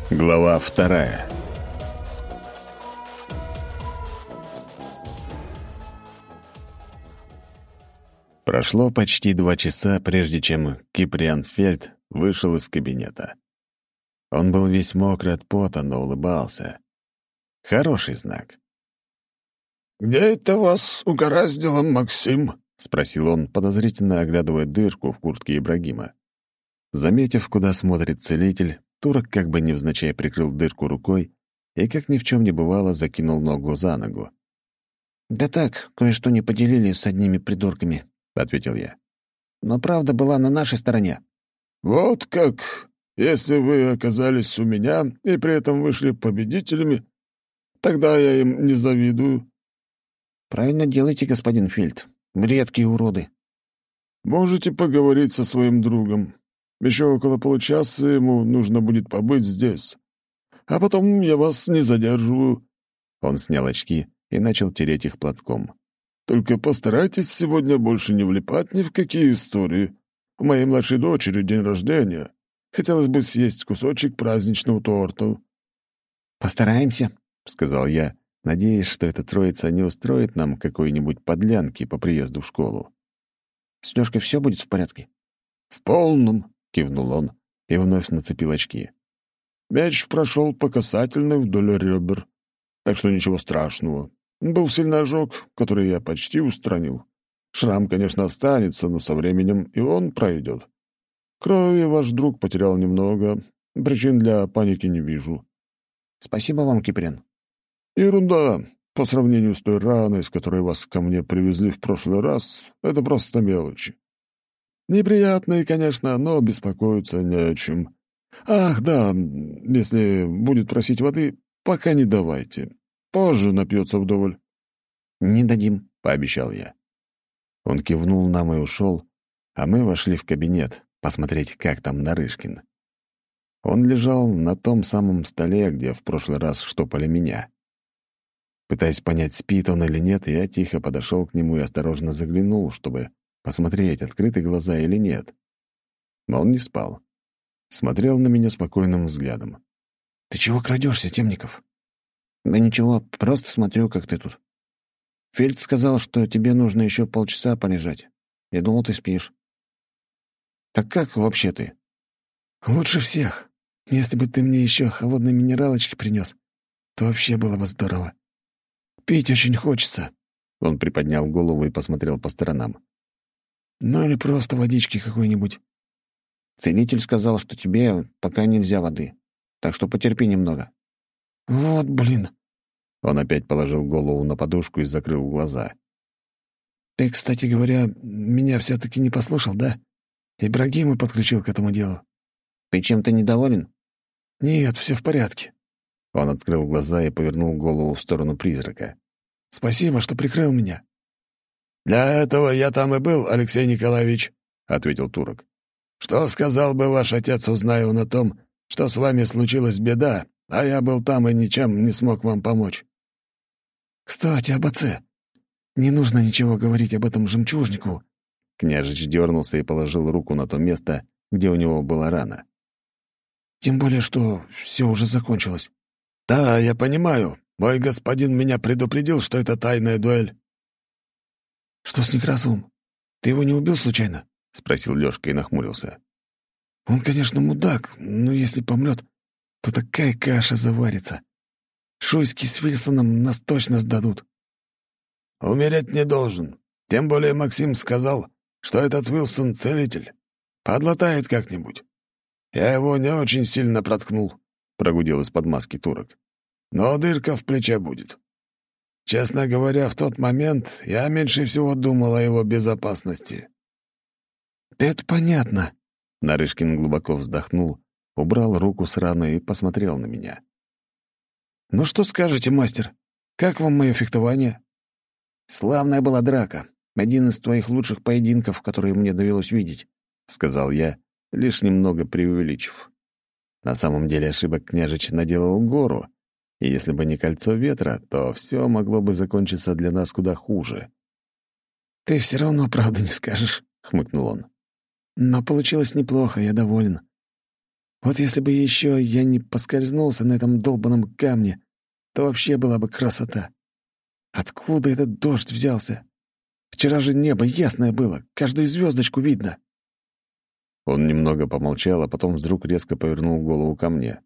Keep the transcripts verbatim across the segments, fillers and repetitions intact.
Глава вторая. Прошло почти два часа, прежде чем Киприан Фельд вышел из кабинета. Он был весь мокрый от пота, но улыбался. Хороший знак. «Где это вас угораздило, Максим?» — спросил он, подозрительно оглядывая дырку в куртке Ибрагима. Заметив, куда смотрит целитель, турок как бы невзначай прикрыл дырку рукой и, как ни в чем не бывало, закинул ногу за ногу. «Да так, кое-что не поделили с одними придурками», — ответил я. «Но правда была на нашей стороне». «Вот как? Если вы оказались у меня и при этом вышли победителями, тогда я им не завидую». «Правильно делаете, господин Фельд. Редкие уроды». «Можете поговорить со своим другом. Еще около получаса ему нужно будет побыть здесь. А потом я вас не задерживаю». Он снял очки и начал тереть их платком. «Только постарайтесь сегодня больше не влипать ни в какие истории. У моей младшей дочери день рождения. Хотелось бы съесть кусочек праздничного торта». «Постараемся», — сказал я, надеясь, что эта троица не устроит нам какой-нибудь подлянки по приезду в школу. «С Лёшкой все будет в порядке?» «В полном», — кивнул он и вновь нацепил очки. «Мяч прошел по касательной вдоль ребер, так что ничего страшного. Был сильный ожог, который я почти устранил. Шрам, конечно, останется, но со временем и он пройдет. Крови ваш друг потерял немного, причин для паники не вижу». «Спасибо вам, Киприан». «Ерунда. По сравнению с той раной, с которой вас ко мне привезли в прошлый раз, это просто мелочи. Неприятные, конечно, но беспокоиться не о чем. Ах, да, если будет просить воды, пока не давайте. Позже напьется вдоволь». «Не дадим», — пообещал я. Он кивнул нам и ушел, а мы вошли в кабинет посмотреть, как там Нарышкин. Он лежал на том самом столе, где в прошлый раз штопали меня. Пытаясь понять, спит он или нет, я тихо подошел к нему и осторожно заглянул, чтобы посмотреть, открыты глаза или нет. Но он не спал. Смотрел на меня спокойным взглядом. «Ты чего крадешься, Темников?» «Да ничего, просто смотрю, как ты тут. Фельд сказал, что тебе нужно еще полчаса полежать. Я думал, ты спишь». «Так как вообще ты?» «Лучше всех. Если бы ты мне еще холодной минералочки принес, то вообще было бы здорово. Пить очень хочется». Он приподнял голову и посмотрел по сторонам. «Ну или просто водички какой-нибудь». «Целитель сказал, что тебе пока нельзя воды, так что потерпи немного». «Вот блин». Он опять положил голову на подушку и закрыл глаза. «Ты, кстати говоря, меня все-таки не послушал, да? Ибрагима подключил к этому делу». «Ты чем-то недоволен?» «Нет, все в порядке». Он открыл глаза и повернул голову в сторону призрака. «Спасибо, что прикрыл меня». «Для этого я там и был, Алексей Николаевич», — ответил турок. «Что сказал бы ваш отец, узная он о том, что с вами случилась беда, а я был там и ничем не смог вам помочь?» «Кстати, об отце. Не нужно ничего говорить об этом жемчужнику». Княжич дернулся и положил руку на то место, где у него была рана. «Тем более, что все уже закончилось». «Да, я понимаю. Мой господин меня предупредил, что это тайная дуэль». «Что с Некрасовым? Ты его не убил случайно?» — спросил Лёшка и нахмурился. «Он, конечно, мудак, но если помрет, то такая каша заварится. Шуйский с Вильсоном нас точно сдадут». «Умереть не должен. Тем более Максим сказал, что этот Вилсон — целитель. Подлатает как-нибудь. Я его не очень сильно проткнул», — прогудел из-под маски турок. «Но дырка в плече будет. Честно говоря, в тот момент я меньше всего думал о его безопасности». «Это понятно». Нарышкин глубоко вздохнул, убрал руку с раны и посмотрел на меня. «Ну что скажете, мастер? Как вам мое фехтование?» «Славная была драка. Один из твоих лучших поединков, которые мне довелось видеть», — сказал я, лишь немного преувеличив. На самом деле ошибок княжич наделал гору, и если бы не кольцо ветра, то все могло бы закончиться для нас куда хуже. «Ты все равно правды не скажешь», — хмыкнул он. «Но получилось неплохо, я доволен. Вот если бы еще я не поскользнулся на этом долбанном камне, то вообще была бы красота. Откуда этот дождь взялся? Вчера же небо ясное было, каждую звездочку видно». Он немного помолчал, а потом вдруг резко повернул голову ко мне.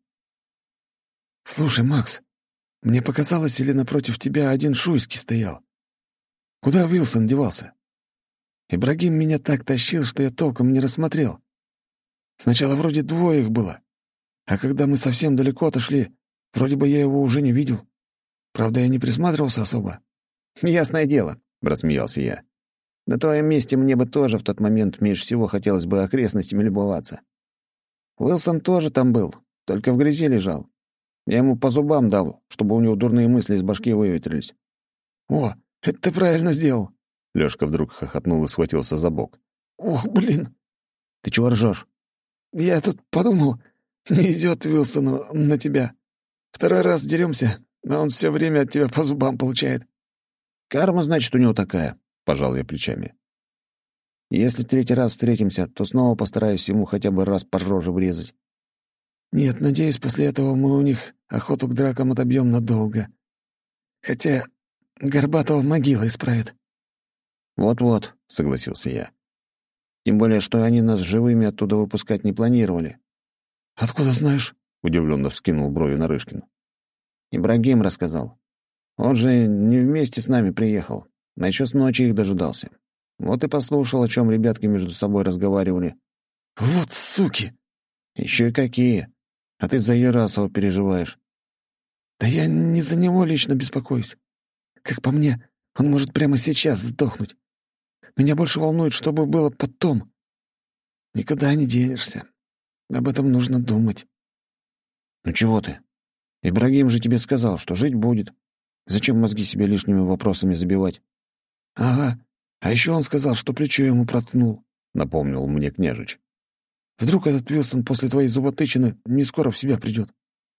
«Слушай, Макс, мне показалось, или напротив тебя один Шуйский стоял? Куда Уилсон девался? Ибрагим меня так тащил, что я толком не рассмотрел. Сначала вроде двое их было, а когда мы совсем далеко отошли, вроде бы я его уже не видел. Правда, я не присматривался особо». «Ясное дело», — рассмеялся я. «На твоем месте мне бы тоже в тот момент меньше всего хотелось бы окрестностями любоваться. Уилсон тоже там был, только в грязи лежал. Я ему по зубам дал, чтобы у него дурные мысли из башки выветрились». «О, это ты правильно сделал». Лёшка вдруг хохотнул и схватился за бок. «Ох, блин». «Ты чего ржёшь?» «Я тут подумал, не идёт Уилсону на тебя. Второй раз деремся, а он все время от тебя по зубам получает». «Карма, значит, у него такая», — пожал я плечами. «Если третий раз встретимся, то снова постараюсь ему хотя бы раз по роже врезать». «Нет, надеюсь, после этого мы у них охоту к дракам отобьем надолго. Хотя Горбатого могила исправит». «Вот-вот», — согласился я. «Тем более, что они нас живыми оттуда выпускать не планировали». «Откуда знаешь?» — удивленно вскинул брови Нарышкин. Ибрагим рассказал. Он же не вместе с нами приехал, а еще с ночи их дожидался. Вот и послушал, о чем ребятки между собой разговаривали. «Вот суки!» «Еще и какие! А ты за Ярасова переживаешь». «Да я не за него лично беспокоюсь. Как по мне, он может прямо сейчас сдохнуть. Меня больше волнует, что бы было потом. Никуда не денешься. Об этом нужно думать». «Ну чего ты? Ибрагим же тебе сказал, что жить будет. Зачем мозги себе лишними вопросами забивать?» «Ага. А еще он сказал, что плечо ему проткнул», — напомнил мне княжич. «Вдруг этот Уилсон после твоей зуботычины не скоро в себя придет».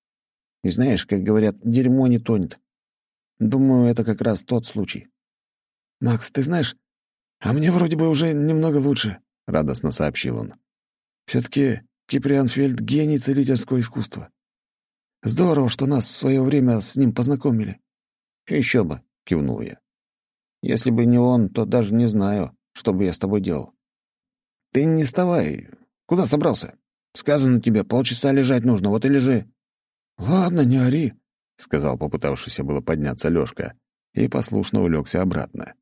«И знаешь, как говорят, дерьмо не тонет. Думаю, это как раз тот случай». «Макс, ты знаешь, а мне вроде бы уже немного лучше», — радостно сообщил он. «Все-таки Киприан Фельд — гений целительского искусства. Здорово, что нас в свое время с ним познакомили». «Еще бы», — кивнул я. «Если бы не он, то даже не знаю, что бы я с тобой делал». «Ты не вставай. Куда собрался? Сказано тебе, полчаса лежать нужно, вот и лежи». «Ладно, не ори», — сказал попытавшийся было подняться Лёшка, и послушно улегся обратно.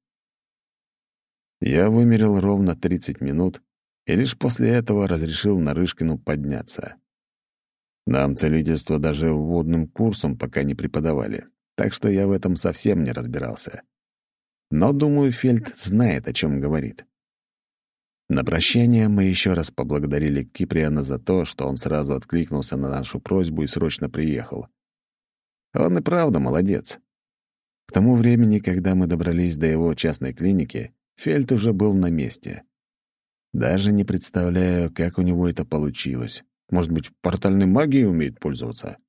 Я вымерил ровно тридцать минут, и лишь после этого разрешил Нарышкину подняться. Нам целительство даже вводным курсом пока не преподавали, так что я в этом совсем не разбирался. Но, думаю, Фельд знает, о чем говорит. На прощание мы еще раз поблагодарили Киприана за то, что он сразу откликнулся на нашу просьбу и срочно приехал. Он и правда молодец. К тому времени, когда мы добрались до его частной клиники, Фельд уже был на месте. Даже не представляю, как у него это получилось. Может быть, портальной магией умеет пользоваться?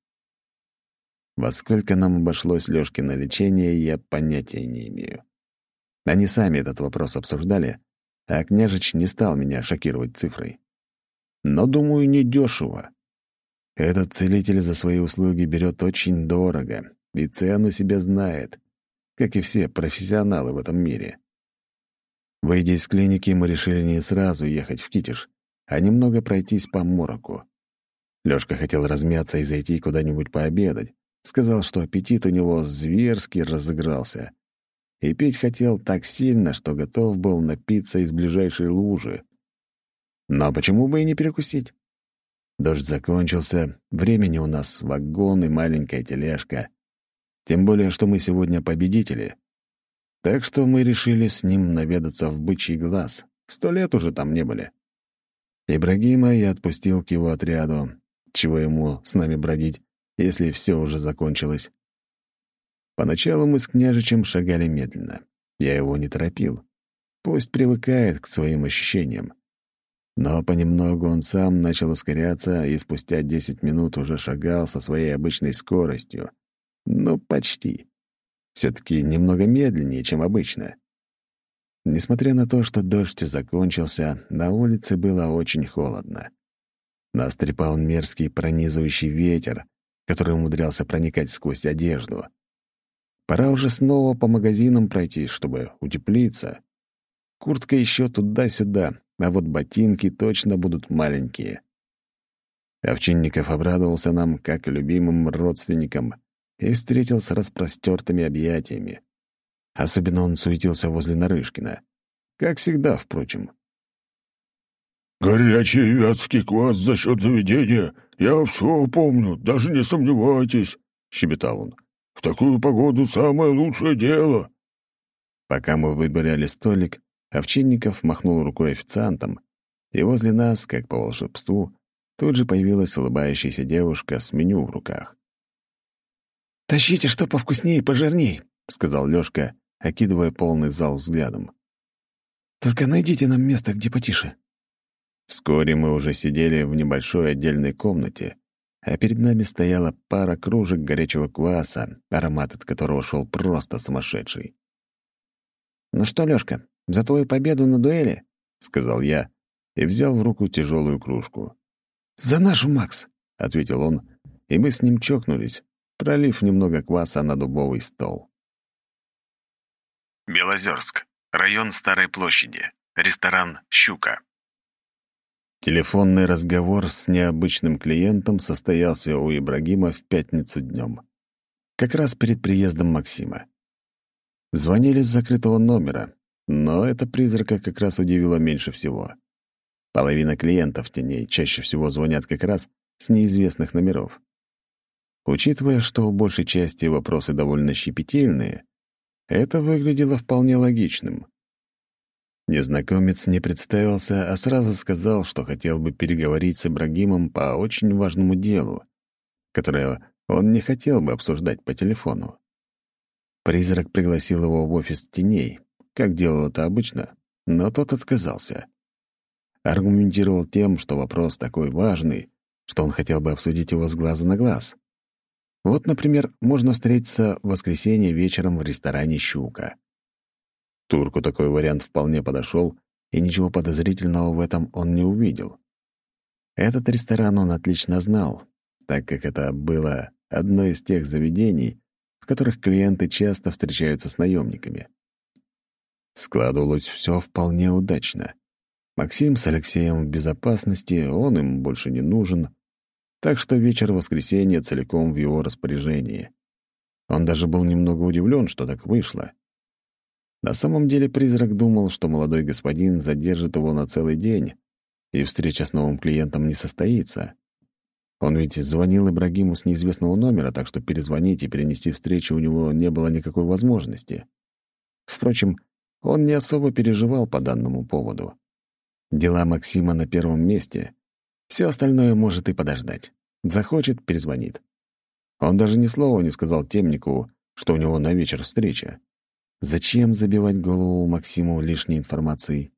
Во сколько нам обошлось Лёшкино лечение, я понятия не имею. Они сами этот вопрос обсуждали, а княжич не стал меня шокировать цифрой. Но, думаю, недешево. Этот целитель за свои услуги берет очень дорого и цену себе знает, как и все профессионалы в этом мире. Выйдя из клиники, мы решили не сразу ехать в Китеж, а немного пройтись по Мороку. Лёшка хотел размяться и зайти куда-нибудь пообедать. Сказал, что аппетит у него зверски разыгрался. И пить хотел так сильно, что готов был напиться из ближайшей лужи. Но почему бы и не перекусить? Дождь закончился, времени у нас вагон и маленькая тележка. Тем более, что мы сегодня победители. Так что мы решили с ним наведаться в Бычий Глаз. Сто лет уже там не были. Ибрагима я отпустил к его отряду. Чего ему с нами бродить, если все уже закончилось? Поначалу мы с княжичем шагали медленно. Я его не торопил. Пусть привыкает к своим ощущениям. Но понемногу он сам начал ускоряться, и спустя десять минут уже шагал со своей обычной скоростью. Ну, почти. Все-таки немного медленнее, чем обычно. Несмотря на то, что дождь закончился, на улице было очень холодно. Нас трепал мерзкий пронизывающий ветер, который умудрялся проникать сквозь одежду. Пора уже снова по магазинам пройтись, чтобы утеплиться. Куртка еще туда-сюда, а вот ботинки точно будут маленькие. Овчинников обрадовался нам, как любимым родственникам, и встретил с распростертыми объятиями. Особенно он суетился возле Нарышкина. Как всегда, впрочем. «Горячий вятский квас за счет заведения. Я все помню, даже не сомневайтесь», — щебетал он. «В такую погоду самое лучшее дело». Пока мы выбирали столик, Овчинников махнул рукой официантам, и возле нас, как по волшебству, тут же появилась улыбающаяся девушка с меню в руках. «Тащите что повкуснее и пожирней», — сказал Лёшка, окидывая полный зал взглядом. «Только найдите нам место, где потише». Вскоре мы уже сидели в небольшой отдельной комнате, а перед нами стояла пара кружек горячего кваса, аромат от которого шел просто сумасшедший. «Ну что, Лёшка, за твою победу на дуэли?» — сказал я и взял в руку тяжелую кружку. «За нашу, Макс!» — ответил он, и мы с ним чокнулись, пролив немного кваса на дубовый стол. Белозерск. Район Старой площади. Ресторан «Щука». Телефонный разговор с необычным клиентом состоялся у Ибрагима в пятницу днем, как раз перед приездом Максима. Звонили с закрытого номера, но это призрака как раз удивило меньше всего. Половина клиентов теней чаще всего звонят как раз с неизвестных номеров. Учитывая, что у большей части вопросы довольно щепетильные, это выглядело вполне логичным. Незнакомец не представился, а сразу сказал, что хотел бы переговорить с Ибрагимом по очень важному делу, которое он не хотел бы обсуждать по телефону. Призрак пригласил его в офис теней, как делал это обычно, но тот отказался. Аргументировал тем, что вопрос такой важный, что он хотел бы обсудить его с глаза на глаз. Вот, например, можно встретиться в воскресенье вечером в ресторане «Щука». Турку такой вариант вполне подошел, и ничего подозрительного в этом он не увидел. Этот ресторан он отлично знал, так как это было одно из тех заведений, в которых клиенты часто встречаются с наемниками. Складывалось все вполне удачно. Максим с Алексеем в безопасности, он им больше не нужен, так что вечер воскресенья целиком в его распоряжении. Он даже был немного удивлен, что так вышло. На самом деле призрак думал, что молодой господин задержит его на целый день, и встреча с новым клиентом не состоится. Он ведь звонил Ибрагиму с неизвестного номера, так что перезвонить и перенести встречу у него не было никакой возможности. Впрочем, он не особо переживал по данному поводу. Дела Максима на первом месте. Все остальное может и подождать. Захочет — перезвонит. Он даже ни слова не сказал Темникову, что у него на вечер встреча. Зачем забивать голову Максиму лишней информацией?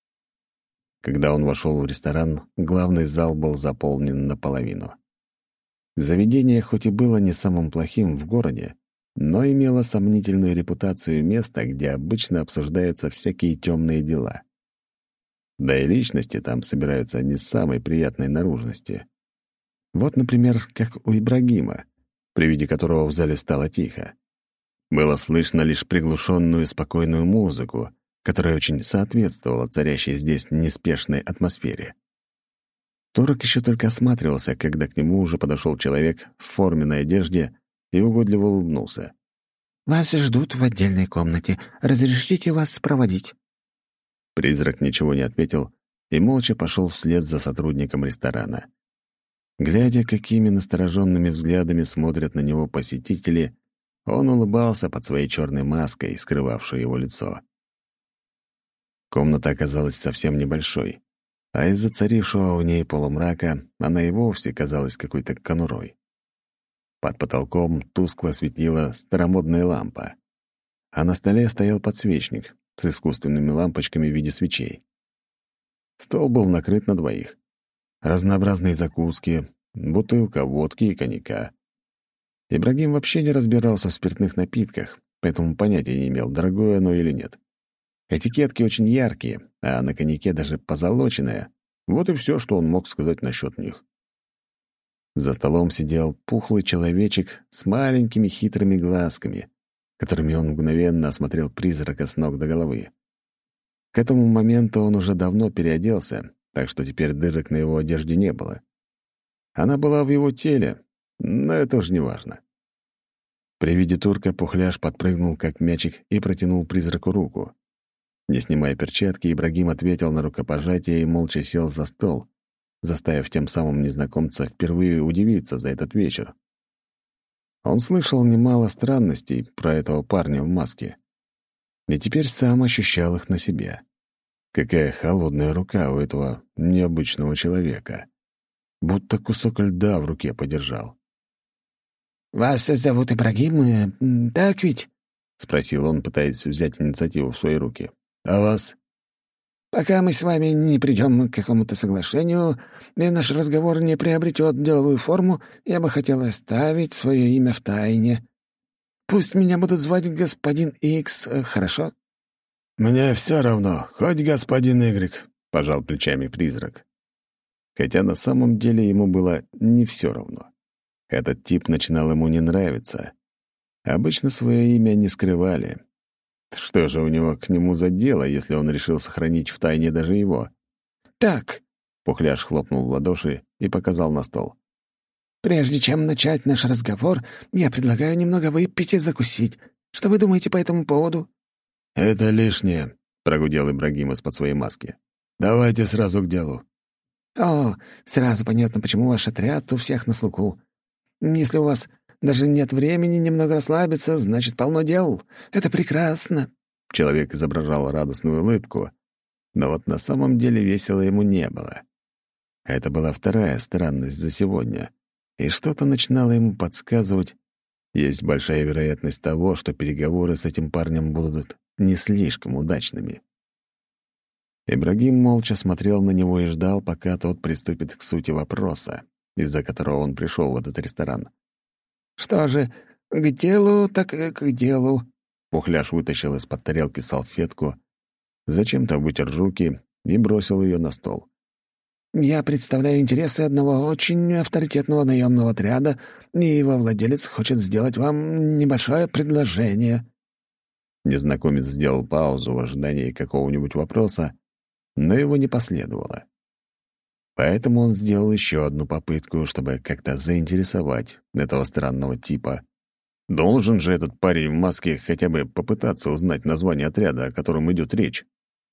Когда он вошел в ресторан, главный зал был заполнен наполовину. Заведение хоть и было не самым плохим в городе, но имело сомнительную репутацию места, где обычно обсуждаются всякие темные дела. Да и личности там собираются не самой приятной наружности. Вот, например, как у Ибрагима, при виде которого в зале стало тихо. Было слышно лишь приглушенную спокойную музыку, которая очень соответствовала царящей здесь неспешной атмосфере. Турок еще только осматривался, когда к нему уже подошел человек в форменной одежде и угодливо улыбнулся. «Вас ждут в отдельной комнате. Разрешите вас проводить?» Призрак ничего не ответил и молча пошел вслед за сотрудником ресторана. Глядя, какими настороженными взглядами смотрят на него посетители, он улыбался под своей черной маской, скрывавшей его лицо. Комната оказалась совсем небольшой, а из-за царившего в ней полумрака она и вовсе казалась какой-то конурой. Под потолком тускло светила старомодная лампа, а на столе стоял подсвечник с искусственными лампочками в виде свечей. Стол был накрыт на двоих. Разнообразные закуски, бутылка водки и коньяка. Ибрагим вообще не разбирался в спиртных напитках, поэтому понятия не имел, дорогое оно или нет. Этикетки очень яркие, а на коньяке даже позолоченная, Вот и все, что он мог сказать насчет них. За столом сидел пухлый человечек с маленькими хитрыми глазками, которыми он мгновенно осмотрел призрака с ног до головы. К этому моменту он уже давно переоделся, так что теперь дырок на его одежде не было. Она была в его теле, но это уж не важно. При виде турка Пухляш подпрыгнул, как мячик, и протянул призраку руку. Не снимая перчатки, Ибрагим ответил на рукопожатие и молча сел за стол, заставив тем самым незнакомца впервые удивиться за этот вечер. Он слышал немало странностей про этого парня в маске, и теперь сам ощущал их на себе. Какая холодная рука у этого необычного человека. Будто кусок льда в руке подержал. «Вас зовут Ибрагим, э, так ведь?» — спросил он, пытаясь взять инициативу в свои руки. «А вас?» «Пока мы с вами не придем к какому-то соглашению, и наш разговор не приобретет деловую форму, я бы хотел оставить свое имя в тайне. Пусть меня будут звать господин Икс, хорошо?» «Мне все равно, хоть господин Игрек», — пожал плечами призрак. Хотя на самом деле ему было не все равно. Этот тип начинал ему не нравиться. Обычно свое имя не скрывали. Что же у него к нему за дело, если он решил сохранить в тайне даже его? «Так», — Пухляш хлопнул в ладоши и показал на стол. «прежде чем начать наш разговор, я предлагаю немного выпить и закусить. Что вы думаете по этому поводу?» «Это лишнее», — прогудел Ибрагим из-под своей маски. «Давайте сразу к делу». «О, сразу понятно, почему ваш отряд у всех на слуху. Если у вас даже нет времени немного расслабиться, значит, полно дел. Это прекрасно». Человек изображал радостную улыбку, но вот на самом деле весело ему не было. Это была вторая странность за сегодня, и что-то начинало ему подсказывать. Есть большая вероятность того, что переговоры с этим парнем будут не слишком удачными. Ибрагим молча смотрел на него и ждал, пока тот приступит к сути вопроса, из-за которого он пришел в этот ресторан. «Что же, к делу так к делу». Пухляш вытащил из-под тарелки салфетку, зачем-то вытер руки и бросил ее на стол. «Я представляю интересы одного очень авторитетного наемного отряда, и его владелец хочет сделать вам небольшое предложение». Незнакомец сделал паузу в ожидании какого-нибудь вопроса, но его не последовало. Поэтому он сделал еще одну попытку, чтобы как-то заинтересовать этого странного типа. Должен же этот парень в маске хотя бы попытаться узнать название отряда, о котором идет речь.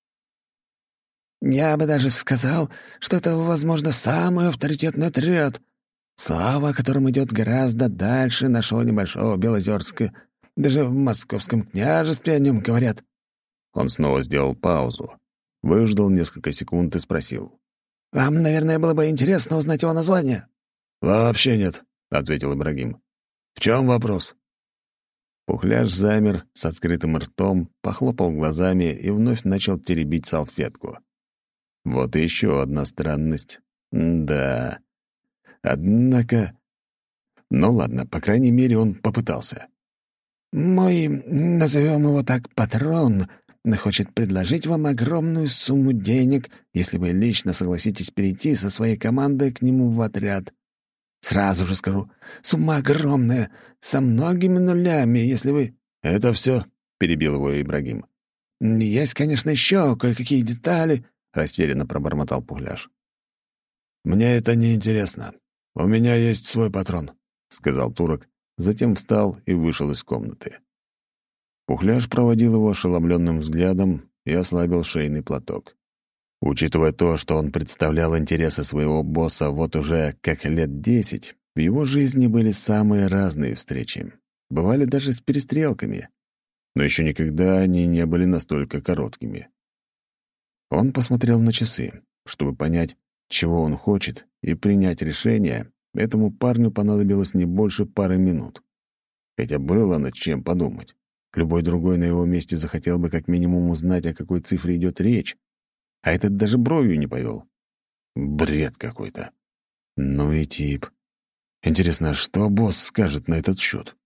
«Я бы даже сказал, что это, возможно, самый авторитетный отряд, слава о котором идет гораздо дальше нашего небольшого Белозерска. Даже в московском княжестве о нем говорят». Он снова сделал паузу, выждал несколько секунд и спросил. «Вам, наверное, было бы интересно узнать его название?» «Вообще нет», — ответил Ибрагим. «В чем вопрос?» Пухляш замер с открытым ртом, похлопал глазами и вновь начал теребить салфетку. Вот и еще одна странность. Да. Однако... Ну ладно, по крайней мере, он попытался. «Мой, назовем его так, патрон, хочет предложить вам огромную сумму денег, если вы лично согласитесь перейти со своей командой к нему в отряд. Сразу же скажу, сумма огромная, со многими нулями, если вы...» «Это все?» — перебил его Ибрагим. «Есть, конечно, еще кое-какие детали», — растерянно пробормотал Пухляш. «Мне это не интересно. У меня есть свой патрон», — сказал турок, затем встал и вышел из комнаты. Пухляш проводил его ошеломленным взглядом и ослабил шейный платок. Учитывая то, что он представлял интересы своего босса вот уже как лет десять, в его жизни были самые разные встречи. Бывали даже с перестрелками. Но еще никогда они не были настолько короткими. Он посмотрел на часы. Чтобы понять, чего он хочет, и принять решение, этому парню понадобилось не больше пары минут. Хотя было над чем подумать. Любой другой на его месте захотел бы как минимум узнать, о какой цифре идет речь. А этот даже бровью не повел. Бред какой-то. Ну и тип. Интересно, что босс скажет на этот счет?